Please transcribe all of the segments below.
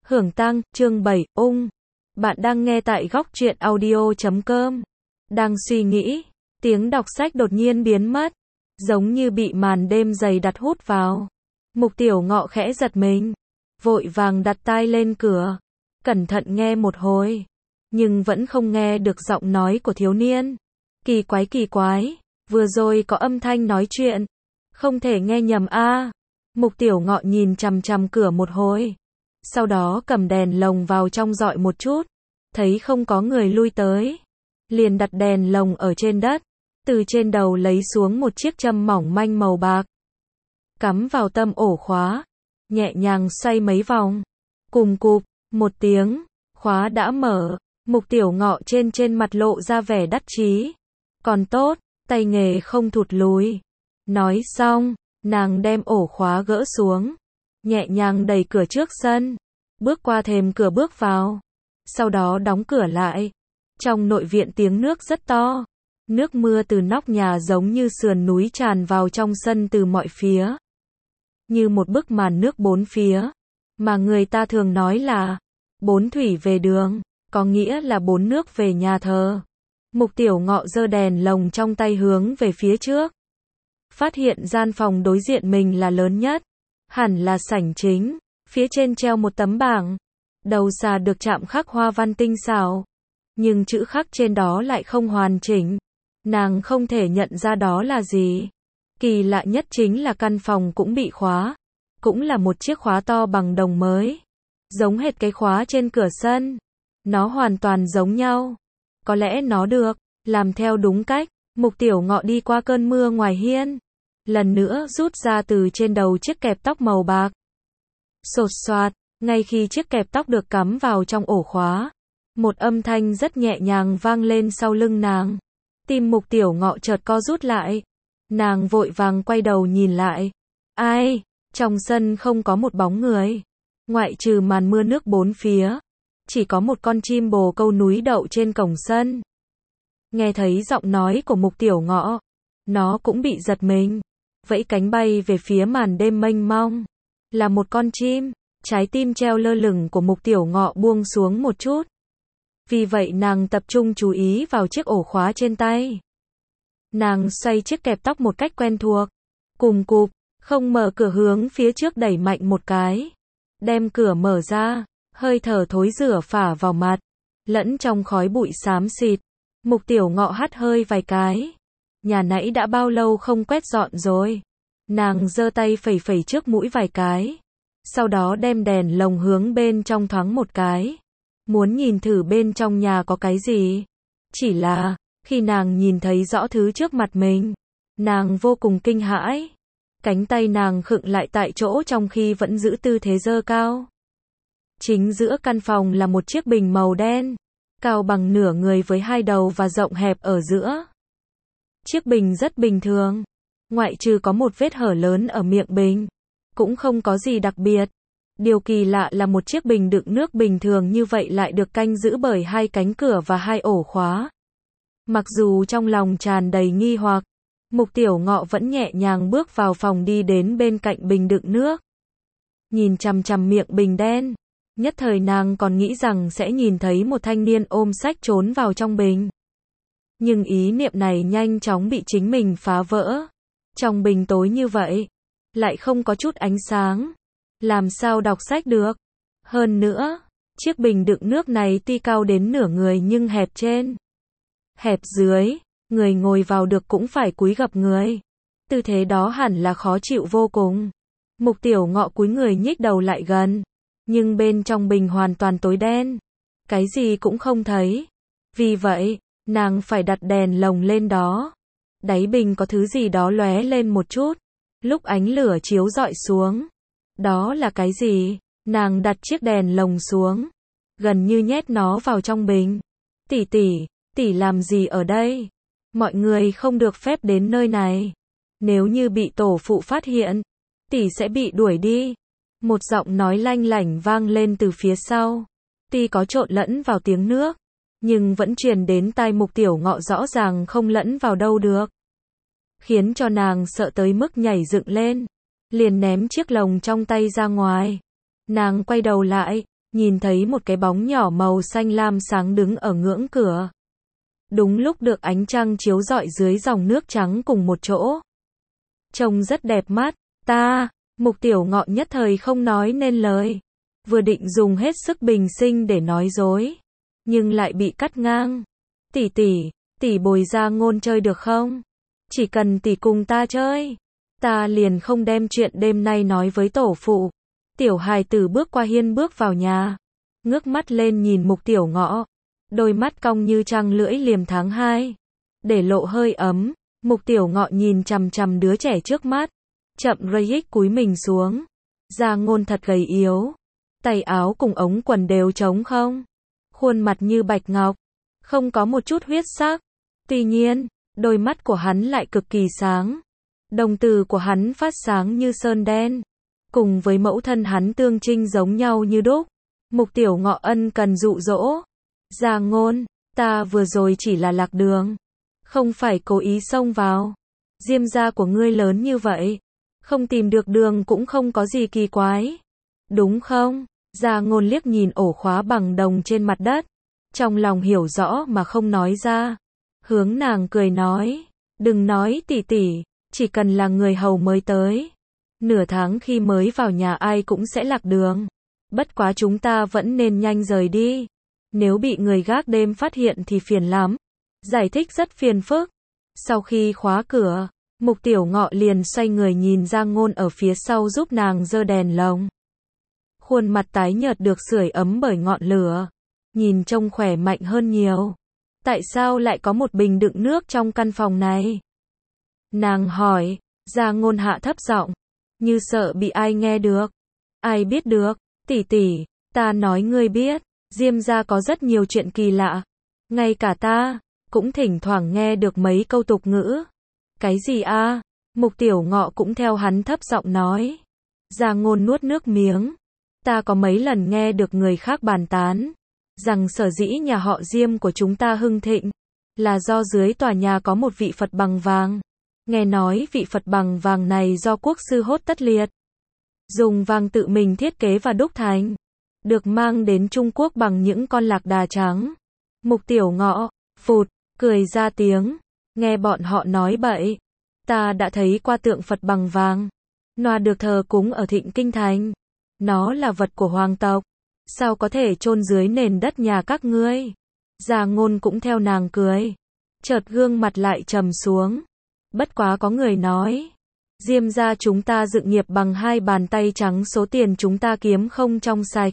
Hưởng tăng, chương 7, ung. Bạn đang nghe tại góc truyện audio.com. Đang suy nghĩ, tiếng đọc sách đột nhiên biến mất, giống như bị màn đêm dày đặc hút vào. Mục Tiểu Ngọ khẽ giật mình, vội vàng đặt tai lên cửa, cẩn thận nghe một hồi, nhưng vẫn không nghe được giọng nói của thiếu niên. Kỳ quái, vừa rồi có âm thanh nói chuyện, không thể nghe nhầm a. Mục Tiểu Ngọ nhìn chằm chằm cửa một hồi, sau đó cầm đèn lồng vào trong dọi một chút, thấy không có người lui tới, liền đặt đèn lồng ở trên đất, từ trên đầu lấy xuống một chiếc châm mỏng manh màu bạc, cắm vào tâm ổ khóa, nhẹ nhàng xoay mấy vòng, cùm cụp, một tiếng, khóa đã mở. Mục Tiểu Ngọ trên mặt lộ ra vẻ đắc chí. Còn tốt, tay nghề không thụt lùi. Nói xong, nàng đem ổ khóa gỡ xuống, nhẹ nhàng đẩy cửa trước sân, bước qua thềm cửa bước vào, sau đó đóng cửa lại. Trong nội viện tiếng nước rất to, nước mưa từ nóc nhà giống như sườn núi tràn vào trong sân từ mọi phía, như một bức màn nước bốn phía, mà người ta thường nói là bốn thủy về đường, có nghĩa là bốn nước về nhà thờ. Mục Tiểu Ngọ giơ đèn lồng trong tay hướng về phía trước, phát hiện gian phòng đối diện mình là lớn nhất, hẳn là sảnh chính, phía trên treo một tấm bảng, đầu xà được chạm khắc hoa văn tinh xảo, nhưng chữ khắc trên đó lại không hoàn chỉnh, nàng không thể nhận ra đó là gì. Kỳ lạ nhất chính là căn phòng cũng bị khóa, cũng là một chiếc khóa to bằng đồng mới, giống hệt cái khóa trên cửa sân, nó hoàn toàn giống nhau. Có lẽ nó được làm theo đúng cách. Mục Tiểu Ngọ đi qua cơn mưa ngoài hiên, lần nữa rút ra từ trên đầu chiếc kẹp tóc màu bạc. Xột xoạt, ngay khi chiếc kẹp tóc được cắm vào trong ổ khóa, một âm thanh rất nhẹ nhàng vang lên sau lưng nàng. Tim Mục Tiểu Ngọ chợt co rút lại, nàng vội vàng quay đầu nhìn lại. Ai? Trong sân không có một bóng người, ngoại trừ màn mưa nước bốn phía, chỉ có một con chim bồ câu núi đậu trên cổng sân. Nghe thấy giọng nói của Mục Tiểu Ngọ, nó cũng bị giật mình, vẫy cánh bay về phía màn đêm mênh mông. Là một con chim, trái tim treo lơ lửng của Mục Tiểu Ngọ buông xuống một chút. Vì vậy nàng tập trung chú ý vào chiếc ổ khóa trên tay. Nàng xoay chiếc kẹp tóc một cách quen thuộc, cùm cụp, không mở cửa hướng phía trước đẩy mạnh một cái, đem cửa mở ra, hơi thở thối rửa phả vào mặt, lẫn trong khói bụi xám xịt. Mục Tiểu Ngọ hắt hơi vài cái. Nhà nãy đã bao lâu không quét dọn rồi? Nàng giơ tay phẩy phẩy trước mũi vài cái, sau đó đem đèn lồng hướng bên trong thoáng một cái, muốn nhìn thử bên trong nhà có cái gì. Chỉ là, khi nàng nhìn thấy rõ thứ trước mặt mình, nàng vô cùng kinh hãi. Cánh tay nàng khựng lại tại chỗ trong khi vẫn giữ tư thế giơ cao. Chính giữa căn phòng là một chiếc bình màu đen, cao bằng nửa người với hai đầu và rộng hẹp ở giữa. Chiếc bình rất bình thường, ngoại trừ có một vết hở lớn ở miệng bình, cũng không có gì đặc biệt. Điều kỳ lạ là một chiếc bình đựng nước bình thường như vậy lại được canh giữ bởi hai cánh cửa và hai ổ khóa. Mặc dù trong lòng tràn đầy nghi hoặc, Mục Tiểu Ngọ vẫn nhẹ nhàng bước vào phòng đi đến bên cạnh bình đựng nước. Nhìn chằm chằm miệng bình đen, nhất thời nàng còn nghĩ rằng sẽ nhìn thấy một thanh niên ôm sách trốn vào trong bình. Nhưng ý niệm này nhanh chóng bị chính mình phá vỡ. Trong bình tối như vậy, lại không có chút ánh sáng, làm sao đọc sách được? Hơn nữa, chiếc bình đựng nước này tuy cao đến nửa người nhưng hẹp trên, hẹp dưới, người ngồi vào được cũng phải cúi gập người. Tư thế đó hẳn là khó chịu vô cùng. Mục Tiểu Ngọ cúi người nhích đầu lại gần, nhưng bên trong bình hoàn toàn tối đen, cái gì cũng không thấy. Vì vậy, nàng phải đặt đèn lồng lên đó. Đáy bình có thứ gì đó lóe lên một chút, lúc ánh lửa chiếu rọi xuống. Đó là cái gì? Nàng đặt chiếc đèn lồng xuống, gần như nhét nó vào trong bình. Tỷ làm gì ở đây? Mọi người không được phép đến nơi này. Nếu như bị tổ phụ phát hiện, tỷ sẽ bị đuổi đi. Một giọng nói lanh lảnh vang lên từ phía sau. Tuy có trộn lẫn vào tiếng nước, nhưng vẫn truyền đến tai Mục Tiểu Ngọ rõ ràng không lẫn vào đâu được. Khiến cho nàng sợ tới mức nhảy dựng lên, liền ném chiếc lồng trong tay ra ngoài. Nàng quay đầu lại, nhìn thấy một cái bóng nhỏ màu xanh lam sáng đứng ở ngưỡng cửa. Đúng lúc được ánh trăng chiếu rọi dưới dòng nước trắng cùng một chỗ. Trông rất đẹp mắt, Mục Tiểu Ngọ nhất thời không nói nên lời. Vừa định dùng hết sức bình sinh để nói dối, nhưng lại bị cắt ngang. Tỷ bồi Gia Ngôn chơi được không? Chỉ cần tỷ cùng ta chơi, ta liền không đem chuyện đêm nay nói với tổ phụ. Tiểu hài tử bước qua hiên bước vào nhà, ngước mắt lên nhìn Mục Tiểu Ngọ, đôi mắt cong như trăng lưỡi liềm tháng 2, để lộ hơi ấm. Mục Tiểu Ngọ nhìn chằm chằm đứa trẻ trước mắt, chậm rãi cúi mình xuống. Gia Ngôn thật gầy yếu, tay áo cùng ống quần đều trống không, khuôn mặt như bạch ngọc, không có một chút huyết sắc. Tuy nhiên, đôi mắt của hắn lại cực kỳ sáng, đồng tử của hắn phát sáng như sơn đen, cùng với mẫu thân hắn tương trinh giống nhau như đúc. Mục Tiểu Ngọ ân cần dụ dỗ. Gia Ngôn, ta vừa rồi chỉ là lạc đường, không phải cố ý xông vào. Diêm gia của ngươi lớn như vậy, không tìm được đường cũng không có gì kỳ quái, đúng không? Gia Ngôn liếc nhìn ổ khóa bằng đồng trên mặt đất, trong lòng hiểu rõ mà không nói ra. Hướng nàng cười nói, đừng nói tỷ, chỉ cần là người hầu mới tới, nửa tháng khi mới vào nhà ai cũng sẽ lạc đường. Bất quá chúng ta vẫn nên nhanh rời đi, nếu bị người gác đêm phát hiện thì phiền lắm. Giải thích rất phiền phức. Sau khi khóa cửa, Mục Tiểu Ngọ liền xoay người nhìn Gia Ngôn ở phía sau giúp nàng giơ đèn lồng. Khuôn mặt tái nhợt được sưởi ấm bởi ngọn lửa, nhìn trông khỏe mạnh hơn nhiều. Tại sao lại có một bình đựng nước trong căn phòng này? Nàng hỏi. Gia Ngôn hạ thấp giọng, như sợ bị ai nghe được. Ai biết được, tỷ, ta nói ngươi biết, Diêm gia có rất nhiều chuyện kỳ lạ, ngay cả ta cũng thỉnh thoảng nghe được mấy câu tục ngữ. Cái gì a? Mục Tiểu Ngọ cũng theo hắn thấp giọng nói. Gia Ngôn nuốt nước miếng. Ta có mấy lần nghe được người khác bàn tán rằng sở dĩ nhà họ Diêm của chúng ta hưng thịnh là do dưới tòa nhà có một vị Phật bằng vàng. Nghe nói vị Phật bằng vàng này do quốc sư Hốt Tất Liệt dùng vàng tự mình thiết kế và đúc thành, được mang đến Trung Quốc bằng những con lạc đà trắng. Mục Tiểu Ngọ phụt cười ra tiếng, nghe bọn họ nói bậy. Ta đã thấy qua tượng Phật bằng vàng, nó được thờ cúng ở Thịnh Kinh Thành. Nó là vật của hoàng tộc, sao có thể chôn dưới nền đất nhà các ngươi? Gia Ngôn cũng theo nàng cười, chợt gương mặt lại trầm xuống. Bất quá có người nói, Diêm gia chúng ta dựng nghiệp bằng 2 bàn tay trắng, số tiền chúng ta kiếm không trong sạch,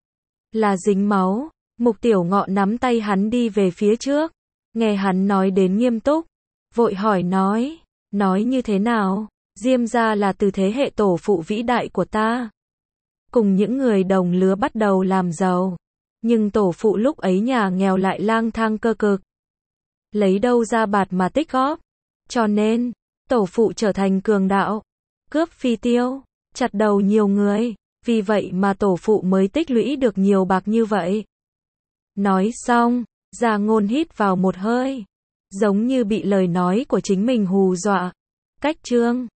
là dính máu. Mục Tiểu Ngọ nắm tay hắn đi về phía trước, nghe hắn nói đến nghiêm túc, vội hỏi nói như thế nào? Diêm gia là từ thế hệ tổ phụ vĩ đại của ta, cùng những người đồng lứa bắt đầu làm giàu, nhưng tổ phụ lúc ấy nhà nghèo lại lang thang cơ cực, lấy đâu ra bạt mà tích góp, cho nên tổ phụ trở thành cường đạo, cướp phi tiêu, chặt đầu nhiều người, vì vậy mà tổ phụ mới tích lũy được nhiều bạc như vậy. Nói xong, Gia Ngôn hít vào một hơi, giống như bị lời nói của chính mình hù dọa. Cách chương